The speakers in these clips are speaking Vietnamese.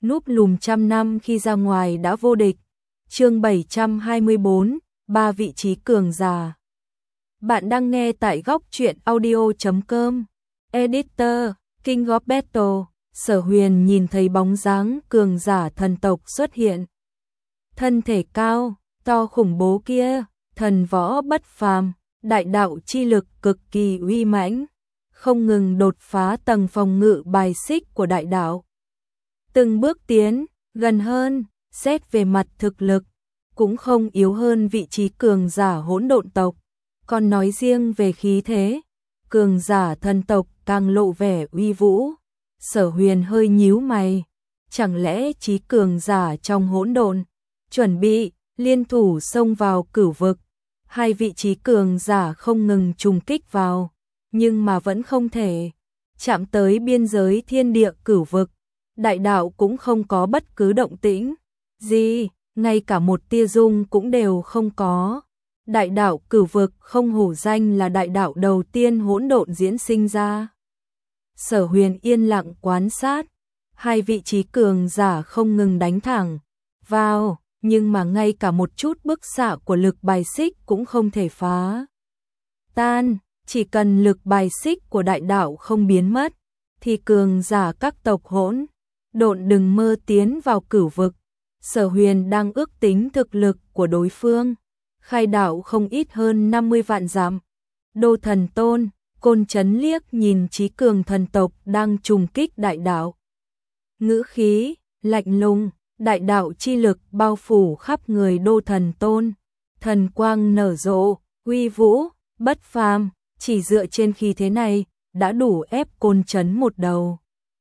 núp lùm trăm năm khi ra ngoài đã vô địch. Chương 724, 3 vị trí cường giả. Bạn đang nghe tại góc truyện audio.com. Editor, King of Battle. Sở Huyền nhìn thấy bóng dáng cường giả thần tộc xuất hiện. Thân thể cao, to khủng bố kia, thần võ bất phàm, đại đạo chi lực cực kỳ uy mãnh, không ngừng đột phá tầng phòng ngự bài xích của đại đạo. Từng bước tiến, gần hơn, xét về mặt thực lực, cũng không yếu hơn vị trí cường giả hỗn độn tộc. Còn nói riêng về khí thế, cường giả thần tộc càng lộ vẻ uy vũ. Sở Huyền hơi nhíu mày, chẳng lẽ chí cường giả trong hỗn độn chuẩn bị liên thủ xông vào cửu vực? Hai vị trí cường giả không ngừng trùng kích vào, nhưng mà vẫn không thể chạm tới biên giới thiên địa cửu vực. Đại đạo cũng không có bất cứ động tĩnh gì, ngay cả một tia rung cũng đều không có. Đại đạo cửu vực không hổ danh là đại đạo đầu tiên hỗn độn diễn sinh ra. Sở Huyền yên lặng quan sát, hai vị trí cường giả không ngừng đánh thẳng vào, nhưng mà ngay cả một chút bức xạ của lực bài xích cũng không thể phá tan. Chỉ cần lực bài xích của đại đạo không biến mất, thì cường giả các tộc hỗn độn đừng mơ tiến vào cửu vực. Sở Huyền đang ước tính thực lực của đối phương, khai đạo không ít hơn 50 vạn dặm. Đô Thần Tôn, Côn Chấn liếc nhìn trí cường thần tộc đang trùng kích đại đạo. Ngữ khí lạnh lùng, đại đạo chi lực bao phủ khắp người Đô Thần Tôn, thần quang nở rộ, uy vũ, bất phàm, chỉ dựa trên khí thế này đã đủ ép Côn Chấn một đầu.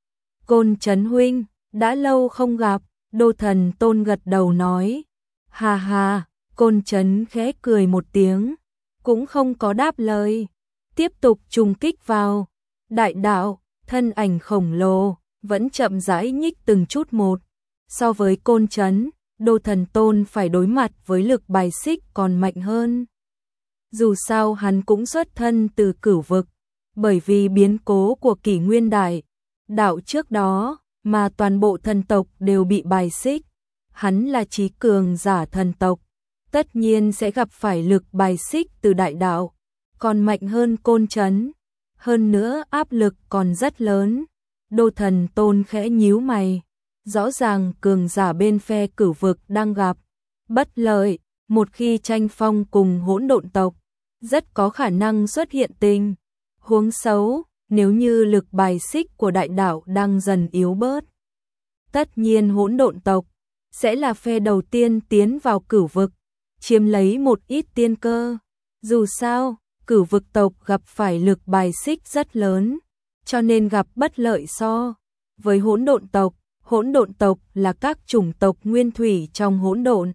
Côn Chấn huynh, đã lâu không gặp. Đô Thần Tôn gật đầu nói. Ha ha, Côn Chấn khẽ cười một tiếng, cũng không có đáp lời, tiếp tục trùng kích vào. Đại đạo, thân ảnh khổng lồ, vẫn chậm rãi nhích từng chút một. So với Côn Chấn, Đô Thần Tôn phải đối mặt với lực bài xích còn mạnh hơn. Dù sao hắn cũng xuất thân từ cửu vực, bởi vì biến cố của kỷ nguyên đại đạo trước đó mà toàn bộ thần tộc đều bị bài xích. Hắn là chí cường giả thần tộc, tất nhiên sẽ gặp phải lực bài xích từ đại đạo, còn mạnh hơn Côn Chấn. Hơn nữa áp lực còn rất lớn. Đô Thần Tôn khẽ nhíu mày, rõ ràng cường giả bên phe cửu vực đang gặp bất lợi. Một khi tranh phong cùng hỗn độn tộc, rất có khả năng xuất hiện tình huống xấu. Nếu như lực bài xích của đại đạo đang dần yếu bớt, tất nhiên hỗn độn tộc sẽ là phe đầu tiên tiến vào cửu vực, chiếm lấy một ít tiên cơ. Dù sao, cửu vực tộc gặp phải lực bài xích rất lớn, cho nên gặp bất lợi so với hỗn độn tộc. Hỗn độn tộc là các chủng tộc nguyên thủy trong hỗn độn,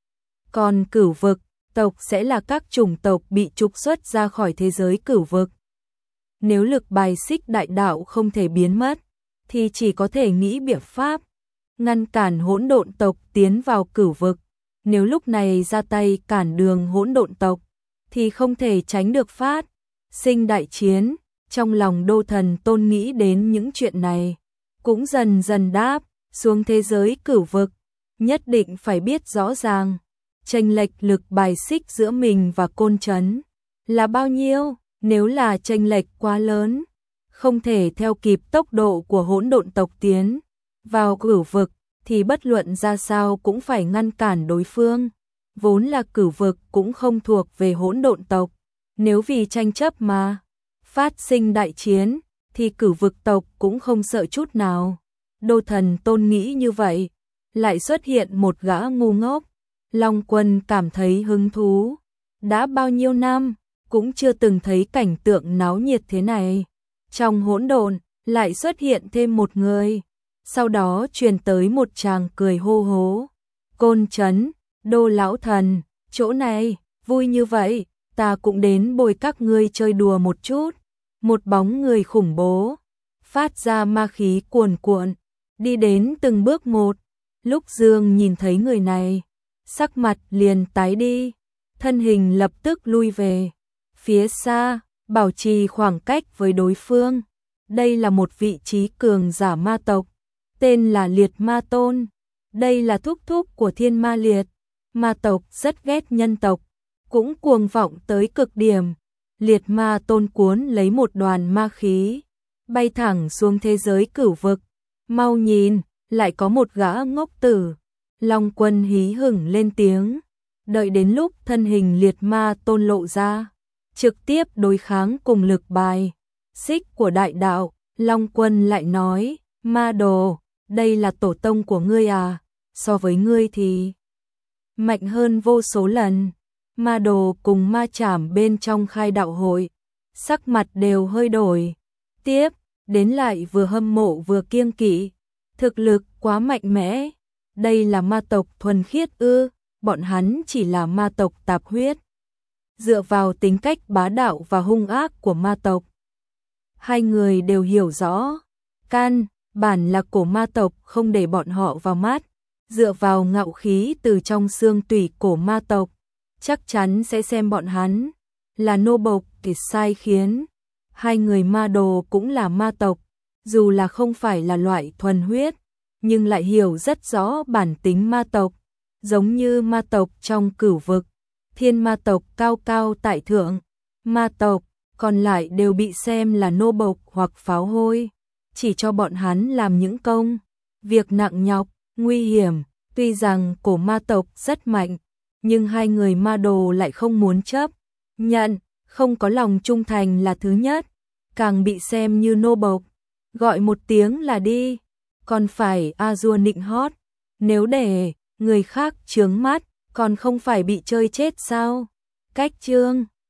còn cửu vực tộc sẽ là các chủng tộc bị trục xuất ra khỏi thế giới cửu vực. Nếu lực bài xích đại đạo không thể biến mất, thì chỉ có thể nghĩ biện pháp ngăn cản hỗn độn tộc tiến vào cửu vực. Nếu lúc này ra tay cản đường hỗn độn tộc, thì không thể tránh được phát sinh đại chiến. Trong lòng Đô Thần Tôn nghĩ đến những chuyện này, cũng dần dần đáp xuống thế giới cửu vực. Nhất định phải biết rõ ràng chênh lệch lực bài xích giữa mình và Côn Chấn là bao nhiêu. Nếu là chênh lệch quá lớn, không thể theo kịp tốc độ của hỗn độn tộc tiến vào cửu vực, thì bất luận ra sao cũng phải ngăn cản đối phương. Vốn là cửu vực cũng không thuộc về hỗn độn tộc, nếu vì tranh chấp mà phát sinh đại chiến, thì cửu vực tộc cũng không sợ chút nào. Đô Thần Tôn nghĩ như vậy, lại xuất hiện một gã ngu ngốc. Long Quân cảm thấy hứng thú, đã bao nhiêu năm cũng chưa từng thấy cảnh tượng náo nhiệt thế này. Trong hỗn độn lại xuất hiện thêm một người, sau đó truyền tới một tràng cười hô hố. Côn Chấn, Đô lão thần, chỗ này vui như vậy, ta cũng đến bồi các ngươi chơi đùa một chút. Một bóng người khủng bố, phát ra ma khí cuồn cuộn, đi đến từng bước một. Lúc Dương nhìn thấy người này, sắc mặt liền tái đi, thân hình lập tức lui về phía xa, bảo trì khoảng cách với đối phương. Đây là một vị trí cường giả ma tộc, tên là Liệt Ma Tôn. Đây là thúc thúc của Thiên Ma Liệt. Ma tộc rất ghét nhân tộc, cũng cuồng vọng tới cực điểm. Liệt Ma Tôn cuốn lấy một đoàn ma khí, bay thẳng xuống thế giới cửu vực. Mau nhìn, lại có một gã ngốc tử. Long Quân hí hửng lên tiếng. Đợi đến lúc thân hình Liệt Ma Tôn lộ ra, trực tiếp đối kháng cùng lực bài xích của đại đạo, Long Quân lại nói, Ma Đồ, đây là tổ tông của ngươi à, so với ngươi thì mạnh hơn vô số lần. Ma Đồ cùng Ma Trảm bên trong khai đạo hội, sắc mặt đều hơi đổi. Tiếp, đến lại vừa hâm mộ vừa kiêng kỵ, thực lực quá mạnh mẽ. Đây là ma tộc thuần khiết ư? Bọn hắn chỉ là ma tộc tạp huyết. Dựa vào tính cách bá đạo và hung ác của ma tộc, hai người đều hiểu rõ. Căn bản là cổ ma tộc không để bọn họ vào mắt. Dựa vào ngạo khí từ trong xương tủy cổ ma tộc, chắc chắn sẽ xem bọn hắn là nô bộc để sai khiến. Hai người Ma Đồ cũng là ma tộc, dù là không phải là loại thuần huyết, nhưng lại hiểu rất rõ bản tính ma tộc. Giống như ma tộc trong cửu vực, thiên ma tộc cao cao tại thượng, ma tộc còn lại đều bị xem là nô bộc hoặc pháo hôi, chỉ cho bọn hắn làm những công việc nặng nhọc, nguy hiểm. Tuy rằng cổ ma tộc rất mạnh, nhưng hai người Ma Đồ lại không muốn chấp nhận, không có lòng trung thành là thứ nhất, càng bị xem như nô bộc. Gọi một tiếng là đi, còn phải a dua nịnh hót, nếu để người khác chướng mắt, còn không phải bị chơi chết sao? Cách chương